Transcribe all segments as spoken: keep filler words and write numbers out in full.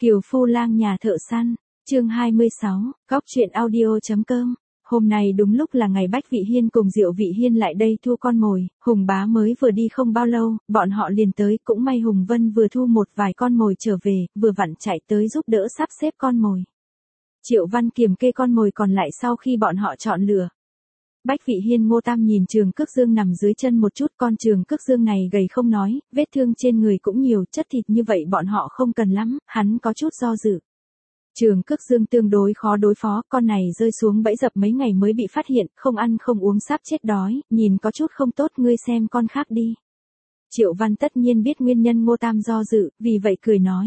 Kiều Phu Lang nhà thợ săn, chương hai mươi sáu, góc truyện audio.com. Hôm nay đúng lúc là ngày Bách Vị Hiên cùng Diệu Vị Hiên lại đây thu con mồi, Hùng Bá mới vừa đi không bao lâu, bọn họ liền tới, cũng may Hùng Vân vừa thu một vài con mồi trở về, vừa vặn chạy tới giúp đỡ sắp xếp con mồi. Triệu Văn kiểm kê con mồi còn lại sau khi bọn họ chọn lựa. Bách Vị Hiên Ngô Tam nhìn Trường Cước Dương nằm dưới chân một chút, con Trường Cước Dương này gầy không nói, vết thương trên người cũng nhiều, chất thịt như vậy bọn họ không cần lắm, hắn có chút do dự. Trường Cước Dương tương đối khó đối phó, con này rơi xuống bẫy dập mấy ngày mới bị phát hiện, không ăn không uống sắp chết đói, nhìn có chút không tốt, ngươi xem con khác đi. Triệu Văn tất nhiên biết nguyên nhân Ngô Tam do dự, vì vậy cười nói.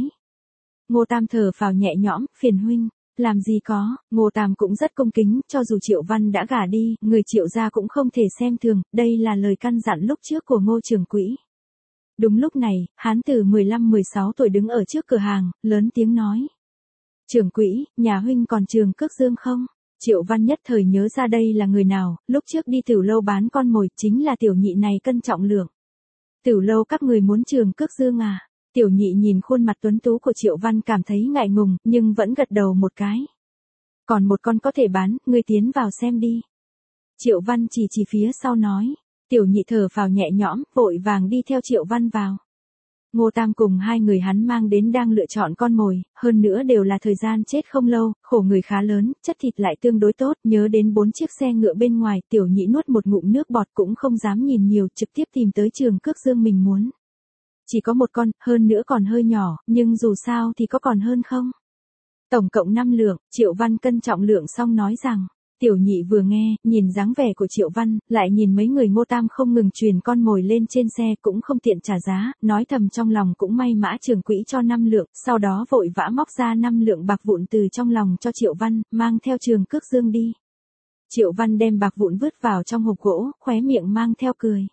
Ngô Tam thở phào nhẹ nhõm, phiền huynh. Làm gì có, Ngô Tam cũng rất cung kính, cho dù Triệu Văn đã gả đi, người Triệu gia cũng không thể xem thường, đây là lời căn dặn lúc trước của Ngô trưởng quỹ. Đúng lúc này, hán tử mười lăm mười sáu tuổi đứng ở trước cửa hàng, lớn tiếng nói. Trưởng quỹ, nhà huynh còn Trường Cước Dương không? Triệu Văn nhất thời nhớ ra đây là người nào, lúc trước đi Tửu Lâu bán con mồi, chính là tiểu nhị này cân trọng lượng. Tửu Lâu các người muốn Trường Cước Dương à? Tiểu nhị nhìn khuôn mặt tuấn tú của Triệu Văn cảm thấy ngại ngùng, nhưng vẫn gật đầu một cái. Còn một con có thể bán, ngươi tiến vào xem đi. Triệu Văn chỉ chỉ phía sau nói. Tiểu nhị thở phào nhẹ nhõm, vội vàng đi theo Triệu Văn vào. Ngô Tam cùng hai người hắn mang đến đang lựa chọn con mồi, hơn nữa đều là thời gian chết không lâu, khổ người khá lớn, chất thịt lại tương đối tốt, nhớ đến bốn chiếc xe ngựa bên ngoài, tiểu nhị nuốt một ngụm nước bọt cũng không dám nhìn nhiều, trực tiếp tìm tới Trường Cước Dương mình muốn. Chỉ có một con, hơn nữa còn hơi nhỏ, nhưng dù sao thì có còn hơn không? Tổng cộng năm lượng, Triệu Văn cân trọng lượng xong nói rằng, tiểu nhị vừa nghe, nhìn dáng vẻ của Triệu Văn, lại nhìn mấy người Ngô Tam không ngừng truyền con mồi lên trên xe cũng không tiện trả giá, nói thầm trong lòng cũng may Mã trưởng quỹ cho năm lượng, sau đó vội vã móc ra năm lượng bạc vụn từ trong lòng cho Triệu Văn, mang theo Trường Cước Dương đi. Triệu Văn đem bạc vụn vứt vào trong hộp gỗ, khóe miệng mang theo cười.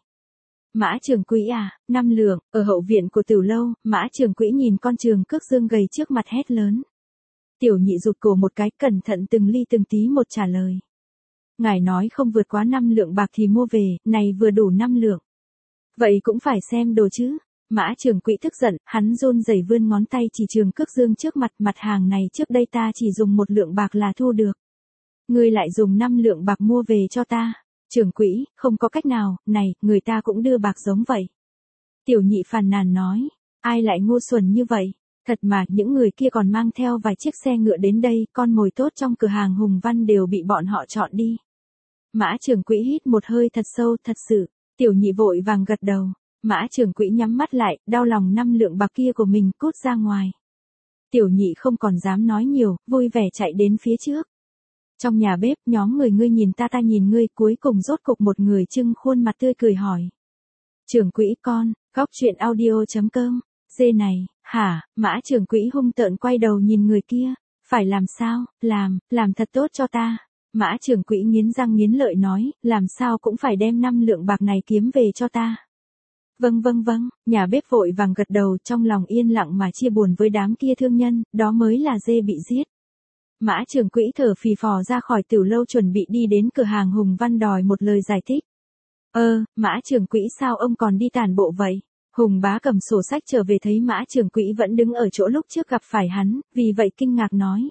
Mã trưởng quỹ à, năm lượng, ở hậu viện của Tửu Lâu, Mã trưởng quỹ nhìn con Trường Cước Dương gầy trước mặt hét lớn. Tiểu nhị rụt cổ một cái, cẩn thận từng ly từng tí một trả lời. Ngài nói không vượt quá năm lượng bạc thì mua về, này vừa đủ năm lượng. Vậy cũng phải xem đồ chứ. Mã trưởng quỹ tức giận, hắn run rẩy vươn ngón tay chỉ Trường Cước Dương trước mặt, mặt hàng này trước đây ta chỉ dùng một lượng bạc là thu được. Ngươi lại dùng năm lượng bạc mua về cho ta. Trưởng quỹ, không có cách nào, này, người ta cũng đưa bạc giống vậy. Tiểu nhị phàn nàn nói, ai lại ngu xuẩn như vậy? Thật mà, những người kia còn mang theo vài chiếc xe ngựa đến đây, con mồi tốt trong cửa hàng Hùng Văn đều bị bọn họ chọn đi. Mã trưởng quỹ hít một hơi thật sâu, thật sự, tiểu nhị vội vàng gật đầu. Mã trưởng quỹ nhắm mắt lại, đau lòng năm lượng bạc kia của mình cút ra ngoài. Tiểu nhị không còn dám nói nhiều, vui vẻ chạy đến phía trước. Trong nhà bếp, nhóm người ngươi nhìn ta ta nhìn ngươi, cuối cùng rốt cục một người trưng khuôn mặt tươi cười hỏi. Trưởng quỹ con, góc truyện audio.com, dê này, hả, Mã trưởng quỹ hung tợn quay đầu nhìn người kia, phải làm sao, làm, làm thật tốt cho ta. Mã trưởng quỹ nghiến răng nghiến lợi nói, làm sao cũng phải đem năm lượng bạc này kiếm về cho ta. Vâng vâng vâng, nhà bếp vội vàng gật đầu, trong lòng yên lặng mà chia buồn với đám kia thương nhân, đó mới là dê bị giết. Mã trưởng quỹ thở phì phò ra khỏi Tửu Lâu chuẩn bị đi đến cửa hàng Hùng Văn đòi một lời giải thích. Ơ, Mã trưởng quỹ sao ông còn đi tản bộ vậy? Hùng Bá cầm sổ sách trở về thấy Mã trưởng quỹ vẫn đứng ở chỗ lúc trước gặp phải hắn, vì vậy kinh ngạc nói.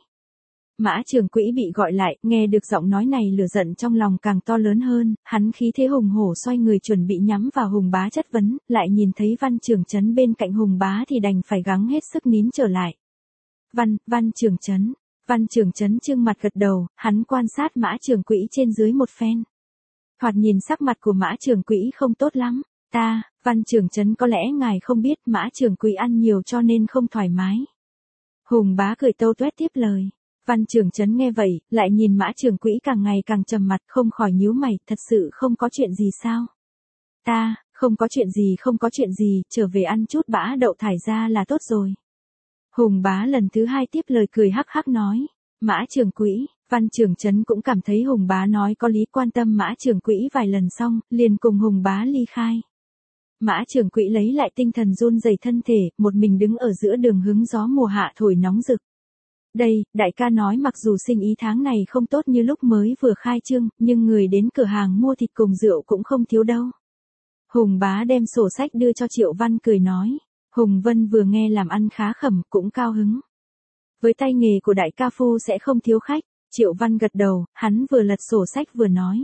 Mã trưởng quỹ bị gọi lại, nghe được giọng nói này lửa giận trong lòng càng to lớn hơn, hắn khí thế hùng hổ xoay người chuẩn bị nhắm vào Hùng Bá chất vấn, lại nhìn thấy Văn Trường Chấn bên cạnh Hùng Bá thì đành phải gắng hết sức nín trở lại. Văn, Văn Trường Chấn. Văn Trường Chấn trương mặt gật đầu, hắn quan sát Mã trưởng quỹ trên dưới một phen. Thoạt nhìn sắc mặt của Mã trưởng quỹ không tốt lắm. Ta, Văn Trường Chấn có lẽ ngài không biết Mã trưởng quỹ ăn nhiều cho nên không thoải mái. Hùng Bá cười tâu tuét tiếp lời. Văn Trường Chấn nghe vậy, lại nhìn Mã trưởng quỹ càng ngày càng trầm mặt, không khỏi nhíu mày, thật sự không có chuyện gì sao? Ta, không có chuyện gì không có chuyện gì, trở về ăn chút bã đậu thải ra là tốt rồi. Hùng Bá lần thứ hai tiếp lời cười hắc hắc nói. Mã trưởng quỹ, Văn Trường Chấn cũng cảm thấy Hùng Bá nói có lý, quan tâm Mã trưởng quỹ vài lần xong, liền cùng Hùng Bá ly khai. Mã trưởng quỹ lấy lại tinh thần run rẩy thân thể, một mình đứng ở giữa đường hứng gió mùa hạ thổi nóng rực. Đây, đại ca nói mặc dù sinh ý tháng này không tốt như lúc mới vừa khai trương, nhưng người đến cửa hàng mua thịt cùng rượu cũng không thiếu đâu. Hùng Bá đem sổ sách đưa cho Triệu Văn cười nói. Hùng Vân vừa nghe làm ăn khá khẩm, cũng cao hứng. Với tay nghề của đại ca phu sẽ không thiếu khách. Triệu Văn gật đầu, hắn vừa lật sổ sách vừa nói.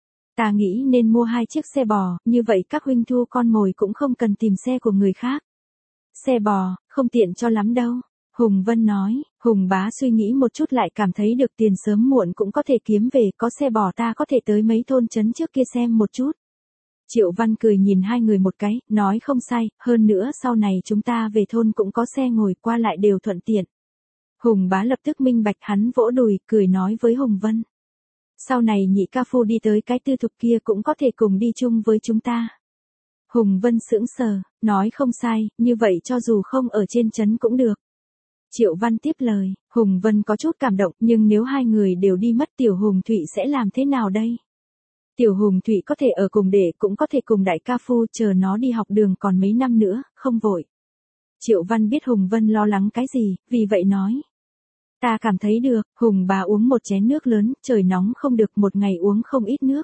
Ta nghĩ nên mua hai chiếc xe bò, như vậy các huynh thu con mồi cũng không cần tìm xe của người khác. Xe bò, không tiện cho lắm đâu. Hùng Vân nói, Hùng bá suy nghĩ một chút lại cảm thấy được tiền sớm muộn cũng có thể kiếm về, có xe bò ta có thể tới mấy thôn trấn trước kia xem một chút. Triệu Văn cười nhìn hai người một cái, nói không sai, hơn nữa sau này chúng ta về thôn cũng có xe ngồi qua lại đều thuận tiện. Hùng bá lập tức minh bạch, hắn vỗ đùi, cười nói với Hùng Vân. Sau này nhị ca phu đi tới cái tư thục kia cũng có thể cùng đi chung với chúng ta. Hùng Vân sững sờ, nói không sai, như vậy cho dù không ở trên trấn cũng được. Triệu Văn tiếp lời, Hùng Vân có chút cảm động, nhưng nếu hai người đều đi mất Tiểu Hùng Thụy sẽ làm thế nào đây? Tiểu Hùng Thụy có thể ở cùng đệ, cũng có thể cùng đại ca phu, chờ nó đi học đường còn mấy năm nữa, không vội. Triệu Văn biết Hùng Vân lo lắng cái gì, vì vậy nói. Ta cảm thấy được, Hùng bá uống một chén nước lớn, trời nóng không được, một ngày uống không ít nước.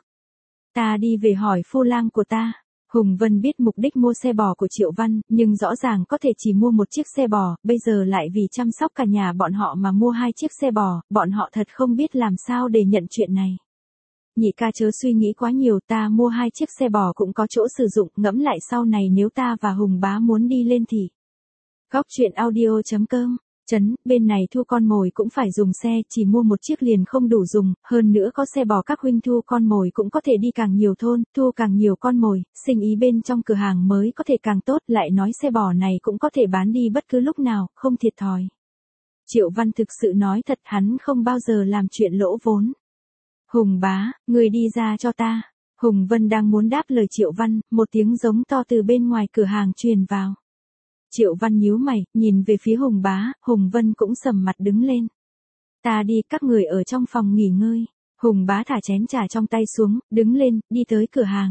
Ta đi về hỏi phu lang của ta. Hùng Vân biết mục đích mua xe bò của Triệu Văn, nhưng rõ ràng có thể chỉ mua một chiếc xe bò, bây giờ lại vì chăm sóc cả nhà bọn họ mà mua hai chiếc xe bò, bọn họ thật không biết làm sao để nhận chuyện này. Nhị ca chớ suy nghĩ quá nhiều, ta mua hai chiếc xe bò cũng có chỗ sử dụng, ngẫm lại sau này nếu ta và Hùng bá muốn đi lên thì. Góc truyện audio chấm com Chấn, bên này thu con mồi cũng phải dùng xe, chỉ mua một chiếc liền không đủ dùng, hơn nữa có xe bò các huynh thu con mồi cũng có thể đi càng nhiều thôn, thu càng nhiều con mồi, sinh ý bên trong cửa hàng mới có thể càng tốt, lại nói xe bò này cũng có thể bán đi bất cứ lúc nào, không thiệt thòi. Triệu Văn thực sự nói thật, hắn không bao giờ làm chuyện lỗ vốn. Hùng bá, người đi ra cho ta. Hùng Vân đang muốn đáp lời Triệu Văn, một tiếng giống to từ bên ngoài cửa hàng truyền vào. Triệu Văn nhíu mày, nhìn về phía Hùng bá, Hùng Vân cũng sầm mặt đứng lên. Ta đi, các người ở trong phòng nghỉ ngơi. Hùng bá thả chén trà trong tay xuống, đứng lên, đi tới cửa hàng.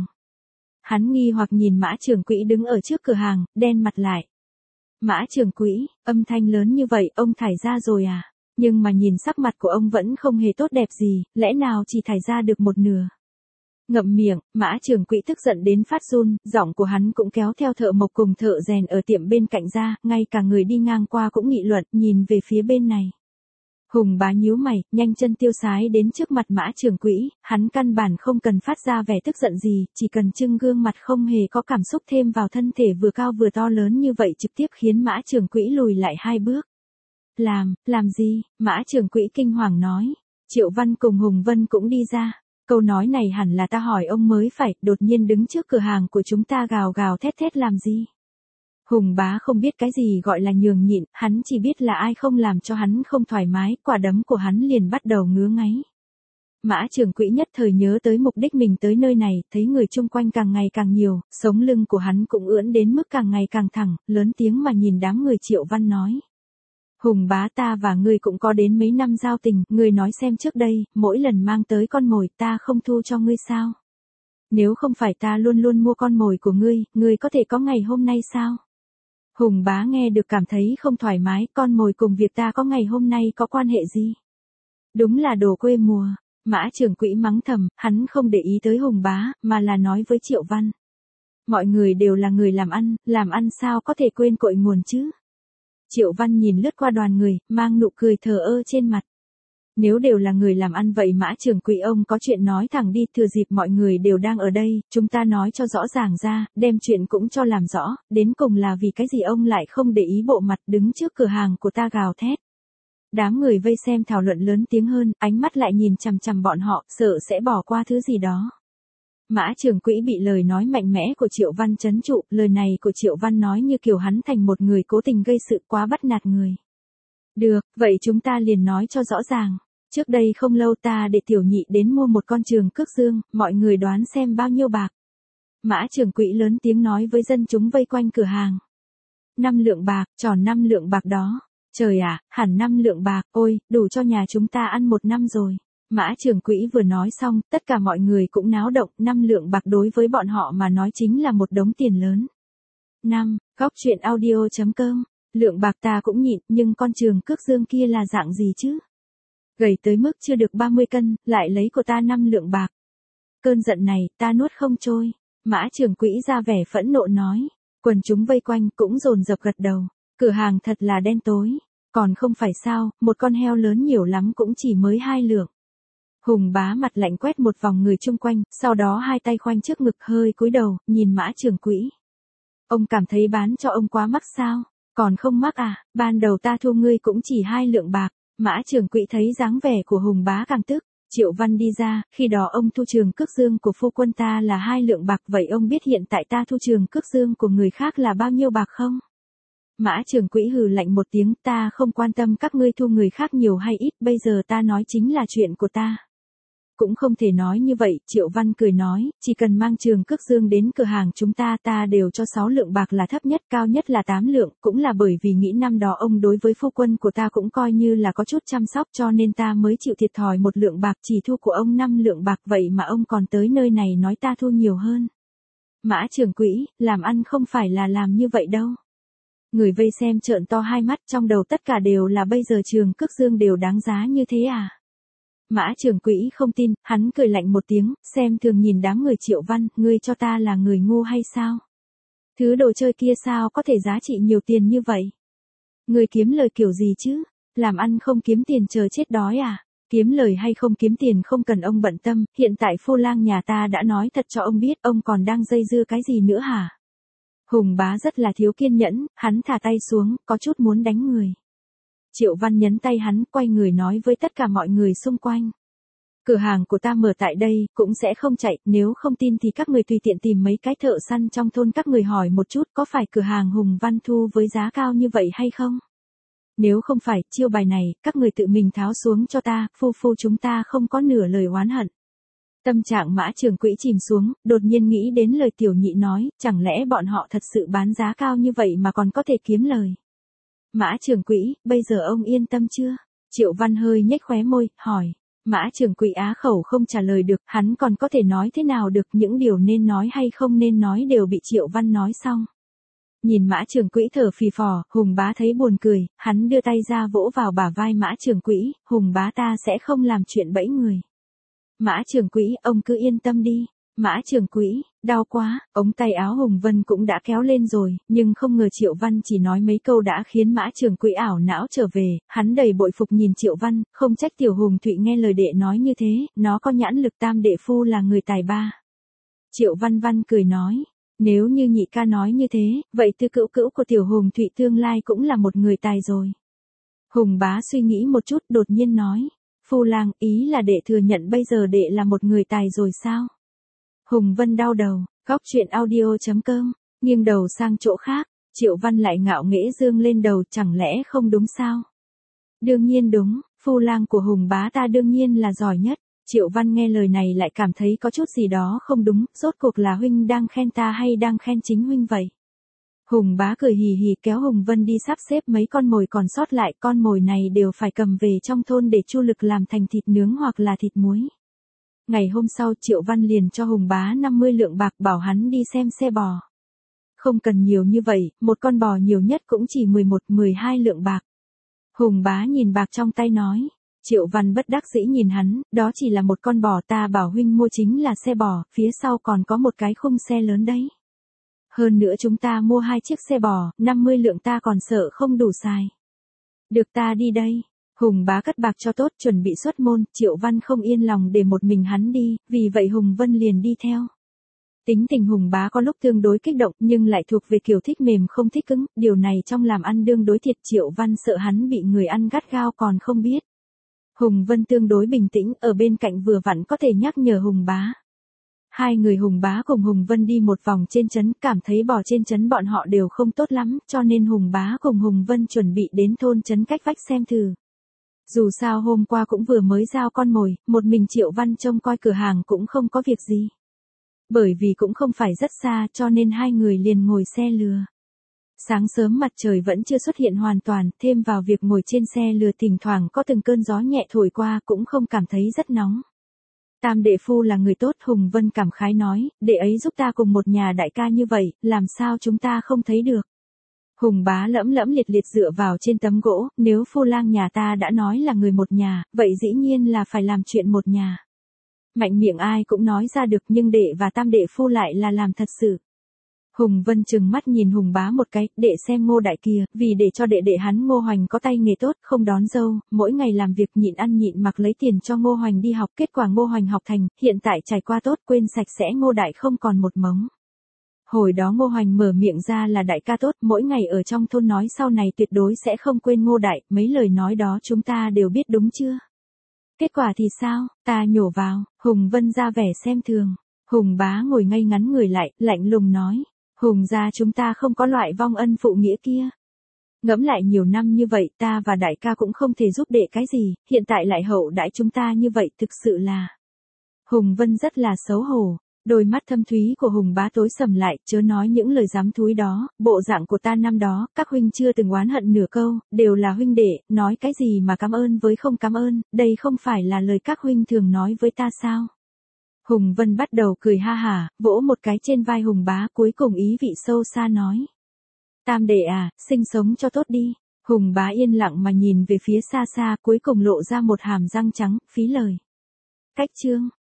Hắn nghi hoặc nhìn Mã Trưởng Quỹ đứng ở trước cửa hàng, đen mặt lại. Mã Trưởng Quỹ, âm thanh lớn như vậy, ông thải ra rồi à? Nhưng mà nhìn sắc mặt của ông vẫn không hề tốt đẹp gì, lẽ nào chỉ thải ra được một nửa? Ngậm miệng, Mã Trưởng Quỹ tức giận đến phát run, giọng của hắn cũng kéo theo thợ mộc cùng thợ rèn ở tiệm bên cạnh ra, ngay cả người đi ngang qua cũng nghị luận, nhìn về phía bên này. Hùng bá nhíu mày, nhanh chân tiêu sái đến trước mặt Mã Trưởng Quỹ, hắn căn bản không cần phát ra vẻ tức giận gì, chỉ cần trưng gương mặt không hề có cảm xúc thêm vào thân thể vừa cao vừa to lớn như vậy trực tiếp khiến Mã Trưởng Quỹ lùi lại hai bước. Làm, làm gì? Mã Trưởng Quỹ kinh hoàng nói. Triệu Văn cùng Hùng Vân cũng đi ra. Câu nói này hẳn là ta hỏi ông mới phải, đột nhiên đứng trước cửa hàng của chúng ta gào gào thét thét làm gì? Hùng bá không biết cái gì gọi là nhường nhịn, hắn chỉ biết là ai không làm cho hắn không thoải mái, quả đấm của hắn liền bắt đầu ngứa ngáy. Mã Trưởng Quỹ nhất thời nhớ tới mục đích mình tới nơi này, thấy người chung quanh càng ngày càng nhiều, sống lưng của hắn cũng ưỡn đến mức càng ngày càng thẳng, lớn tiếng mà nhìn đám người. Triệu Văn nói. Hùng bá, ta và ngươi cũng có đến mấy năm giao tình, ngươi nói xem trước đây, mỗi lần mang tới con mồi ta không thu cho ngươi sao? Nếu không phải ta luôn luôn mua con mồi của ngươi, ngươi có thể có ngày hôm nay sao? Hùng bá nghe được cảm thấy không thoải mái, con mồi cùng việc ta có ngày hôm nay có quan hệ gì? Đúng là đồ quê mùa. Mã Trưởng Quỹ mắng thầm, hắn không để ý tới Hùng bá, mà là nói với Triệu Văn. Mọi người đều là người làm ăn, làm ăn sao có thể quên cội nguồn chứ? Triệu Văn nhìn lướt qua đoàn người, mang nụ cười thờ ơ trên mặt. Nếu đều là người làm ăn vậy Mã Trưởng Quỹ ông có chuyện nói thẳng đi, thừa dịp mọi người đều đang ở đây, chúng ta nói cho rõ ràng ra, đem chuyện cũng cho làm rõ, đến cùng là vì cái gì ông lại không để ý bộ mặt đứng trước cửa hàng của ta gào thét. Đám người vây xem thảo luận lớn tiếng hơn, ánh mắt lại nhìn chằm chằm bọn họ, sợ sẽ bỏ qua thứ gì đó. Mã Trưởng Quỹ bị lời nói mạnh mẽ của Triệu Văn trấn trụ, lời này của Triệu Văn nói như kiểu hắn thành một người cố tình gây sự, quá bắt nạt người. Được, vậy chúng ta liền nói cho rõ ràng. Trước đây không lâu ta để tiểu nhị đến mua một con trường cước dương, mọi người đoán xem bao nhiêu bạc. Mã Trưởng Quỹ lớn tiếng nói với dân chúng vây quanh cửa hàng. Năm lượng bạc, tròn năm lượng bạc đó. Trời ạ, à, hẳn năm lượng bạc, ôi, đủ cho nhà chúng ta ăn một năm rồi. Mã Trưởng Quỹ vừa nói xong, tất cả mọi người cũng náo động, năm lượng bạc đối với bọn họ mà nói chính là một đống tiền lớn. năm. Góc truyện audio chấm com Lượng bạc ta cũng nhịn, nhưng con trường cước dương kia là dạng gì chứ? Gầy tới mức chưa được ba mươi cân, lại lấy của ta năm lượng bạc. Cơn giận này, ta nuốt không trôi. Mã Trưởng Quỹ ra vẻ phẫn nộ nói. Quần chúng vây quanh cũng dồn dập gật đầu. Cửa hàng thật là đen tối. Còn không phải sao, một con heo lớn nhiều lắm cũng chỉ mới hai lượng. Hùng bá mặt lạnh quét một vòng người chung quanh, sau đó hai tay khoanh trước ngực hơi cúi đầu, nhìn Mã Trường Quỹ. Ông cảm thấy bán cho ông quá mắc sao? Còn không mắc à, ban đầu ta thu ngươi cũng chỉ hai lượng bạc. Mã Trường Quỹ thấy dáng vẻ của Hùng bá càng tức. Triệu Văn đi ra, khi đó ông thu trường cước dương của phu quân ta là hai lượng bạc, vậy ông biết hiện tại ta thu trường cước dương của người khác là bao nhiêu bạc không? Mã Trường Quỹ hừ lạnh một tiếng, ta không quan tâm các ngươi thu người khác nhiều hay ít, bây giờ ta nói chính là chuyện của ta. Cũng không thể nói như vậy, Triệu Văn cười nói, chỉ cần mang trường cước dương đến cửa hàng chúng ta ta đều cho sáu lượng bạc là thấp nhất, cao nhất là tám lượng, cũng là bởi vì nghĩ năm đó ông đối với phu quân của ta cũng coi như là có chút chăm sóc cho nên ta mới chịu thiệt thòi một lượng bạc, chỉ thu của ông năm lượng bạc, vậy mà ông còn tới nơi này nói ta thu nhiều hơn. Mã Trường Quỹ, làm ăn không phải là làm như vậy đâu. Người vây xem trợn to hai mắt, trong đầu tất cả đều là bây giờ trường cước dương đều đáng giá như thế à? Mã Trường Quỹ không tin, hắn cười lạnh một tiếng, xem thường nhìn đám người Triệu Văn, ngươi cho ta là người ngu hay sao? Thứ đồ chơi kia sao có thể giá trị nhiều tiền như vậy? Ngươi kiếm lời kiểu gì chứ? Làm ăn không kiếm tiền chờ chết đói à? Kiếm lời hay không kiếm tiền không cần ông bận tâm, hiện tại Phu Lang nhà ta đã nói thật cho ông biết, ông còn đang dây dưa cái gì nữa hả? Hùng bá rất là thiếu kiên nhẫn, hắn thả tay xuống, có chút muốn đánh người. Triệu Văn nhấn tay hắn, quay người nói với tất cả mọi người xung quanh. Cửa hàng của ta mở tại đây, cũng sẽ không chạy, nếu không tin thì các người tùy tiện tìm mấy cái thợ săn trong thôn các người hỏi một chút có phải cửa hàng Hùng Văn thu với giá cao như vậy hay không? Nếu không phải, chiêu bài này, các người tự mình tháo xuống cho ta, phu phu chúng ta không có nửa lời oán hận. Tâm trạng Mã Trường Quỹ chìm xuống, đột nhiên nghĩ đến lời tiểu nhị nói, chẳng lẽ bọn họ thật sự bán giá cao như vậy mà còn có thể kiếm lời. Mã Trường Quỹ, bây giờ ông yên tâm chưa? Triệu Văn hơi nhếch khóe môi, hỏi. Mã Trường Quỹ á khẩu không trả lời được, hắn còn có thể nói thế nào được, những điều nên nói hay không nên nói đều bị Triệu Văn nói xong. Nhìn Mã Trường Quỹ thở phì phò, Hùng bá thấy buồn cười, hắn đưa tay ra vỗ vào bả vai Mã Trường Quỹ, Hùng bá ta sẽ không làm chuyện bẫy người. Mã Trường Quỹ, ông cứ yên tâm đi. Mã Trường Quỹ, đau quá, ống tay áo Hùng Vân cũng đã kéo lên rồi, nhưng không ngờ Triệu Văn chỉ nói mấy câu đã khiến Mã Trường Quỹ ảo não trở về, hắn đầy bội phục nhìn Triệu Văn, không trách tiểu Hùng Thụy nghe lời đệ nói như thế, nó có nhãn lực, tam đệ phu là người tài ba. Triệu Văn Văn cười nói, nếu như nhị ca nói như thế, vậy tư cữu cữu của tiểu Hùng Thụy tương lai cũng là một người tài rồi. Hùng bá suy nghĩ một chút đột nhiên nói, Phu Lang, ý là đệ thừa nhận bây giờ đệ là một người tài rồi sao? Hùng Vân đau đầu, góc chuyện audio chấm com, nghiêng đầu sang chỗ khác, Triệu Văn lại ngạo nghễ dương lên đầu, chẳng lẽ không đúng sao? Đương nhiên đúng, Phu Lang của Hùng bá ta đương nhiên là giỏi nhất. Triệu Văn nghe lời này lại cảm thấy có chút gì đó không đúng, rốt cuộc là huynh đang khen ta hay đang khen chính huynh vậy? Hùng bá cười hì hì kéo Hùng Vân đi sắp xếp mấy con mồi còn sót lại, con mồi này đều phải cầm về trong thôn để chu lực làm thành thịt nướng hoặc là thịt muối. Ngày hôm sau Triệu Văn liền cho Hùng bá năm mươi lượng bạc bảo hắn đi xem xe bò. Không cần nhiều như vậy, một con bò nhiều nhất cũng chỉ mười một mười hai lượng bạc. Hùng bá nhìn bạc trong tay nói. Triệu Văn bất đắc dĩ nhìn hắn, đó chỉ là một con bò, ta bảo huynh mua chính là xe bò, phía sau còn có một cái khung xe lớn đấy. Hơn nữa chúng ta mua hai chiếc xe bò, năm mươi lượng ta còn sợ không đủ xài. Được, ta đi đây. Hùng bá cất bạc cho tốt, chuẩn bị xuất môn, Triệu Văn không yên lòng để một mình hắn đi, vì vậy Hùng Vân liền đi theo. Tính tình Hùng bá có lúc tương đối kích động nhưng lại thuộc về kiểu thích mềm không thích cứng, điều này trong làm ăn đương đối thiệt, Triệu Văn sợ hắn bị người ăn gắt gao còn không biết. Hùng Vân tương đối bình tĩnh, ở bên cạnh vừa vặn có thể nhắc nhở Hùng bá. Hai người Hùng bá cùng Hùng Vân đi một vòng trên trấn, cảm thấy bò trên trấn bọn họ đều không tốt lắm, cho nên Hùng bá cùng Hùng Vân chuẩn bị đến thôn trấn cách vách xem thử. Dù sao hôm qua cũng vừa mới giao con mồi, một mình Triệu Văn trông coi cửa hàng cũng không có việc gì. Bởi vì cũng không phải rất xa cho nên hai người liền ngồi xe lừa. Sáng sớm mặt trời vẫn chưa xuất hiện hoàn toàn, thêm vào việc ngồi trên xe lừa thỉnh thoảng có từng cơn gió nhẹ thổi qua cũng không cảm thấy rất nóng. Tam đệ phu là người tốt, Hùng Vân cảm khái nói, đệ ấy giúp ta cùng một nhà đại ca như vậy, làm sao chúng ta không thấy được. Hùng bá lẫm lẫm liệt liệt dựa vào trên tấm gỗ, nếu Phu Lang nhà ta đã nói là người một nhà, vậy dĩ nhiên là phải làm chuyện một nhà. Mạnh miệng ai cũng nói ra được nhưng đệ và tam đệ phu lại là làm thật sự. Hùng Vân trừng mắt nhìn Hùng bá một cái, đệ xem Ngô đại kìa, vì để cho đệ đệ hắn Ngô Hoành có tay nghề tốt, không đón dâu, mỗi ngày làm việc nhịn ăn nhịn mặc lấy tiền cho Ngô Hoành đi học, kết quả Ngô Hoành học thành, hiện tại trải qua tốt, quên sạch sẽ Ngô đại không còn một mống. Hồi đó Ngô Hoành mở miệng ra là đại ca tốt, mỗi ngày ở trong thôn nói sau này tuyệt đối sẽ không quên Ngô đại, mấy lời nói đó chúng ta đều biết đúng chưa? Kết quả thì sao, ta nhổ vào, Hùng Vân ra vẻ xem thường. Hùng bá ngồi ngây ngắn người lại, lạnh lùng nói. Hùng gia chúng ta không có loại vong ân phụ nghĩa kia. Ngẫm lại nhiều năm như vậy ta và đại ca cũng không thể giúp đệ cái gì, hiện tại lại hậu đãi chúng ta như vậy thực sự là. Hùng Vân rất là xấu hổ, đôi mắt thâm thúy của Hùng bá tối sầm lại, chớ nói những lời dám thúi đó, bộ dạng của ta năm đó, các huynh chưa từng oán hận nửa câu, đều là huynh đệ, nói cái gì mà cảm ơn với không cảm ơn, đây không phải là lời các huynh thường nói với ta sao? Hùng Vân bắt đầu cười ha hả, vỗ một cái trên vai Hùng bá cuối cùng ý vị sâu xa nói. Tam đệ à, sinh sống cho tốt đi. Hùng bá yên lặng mà nhìn về phía xa xa cuối cùng lộ ra một hàm răng trắng, phí lời. Cách chương.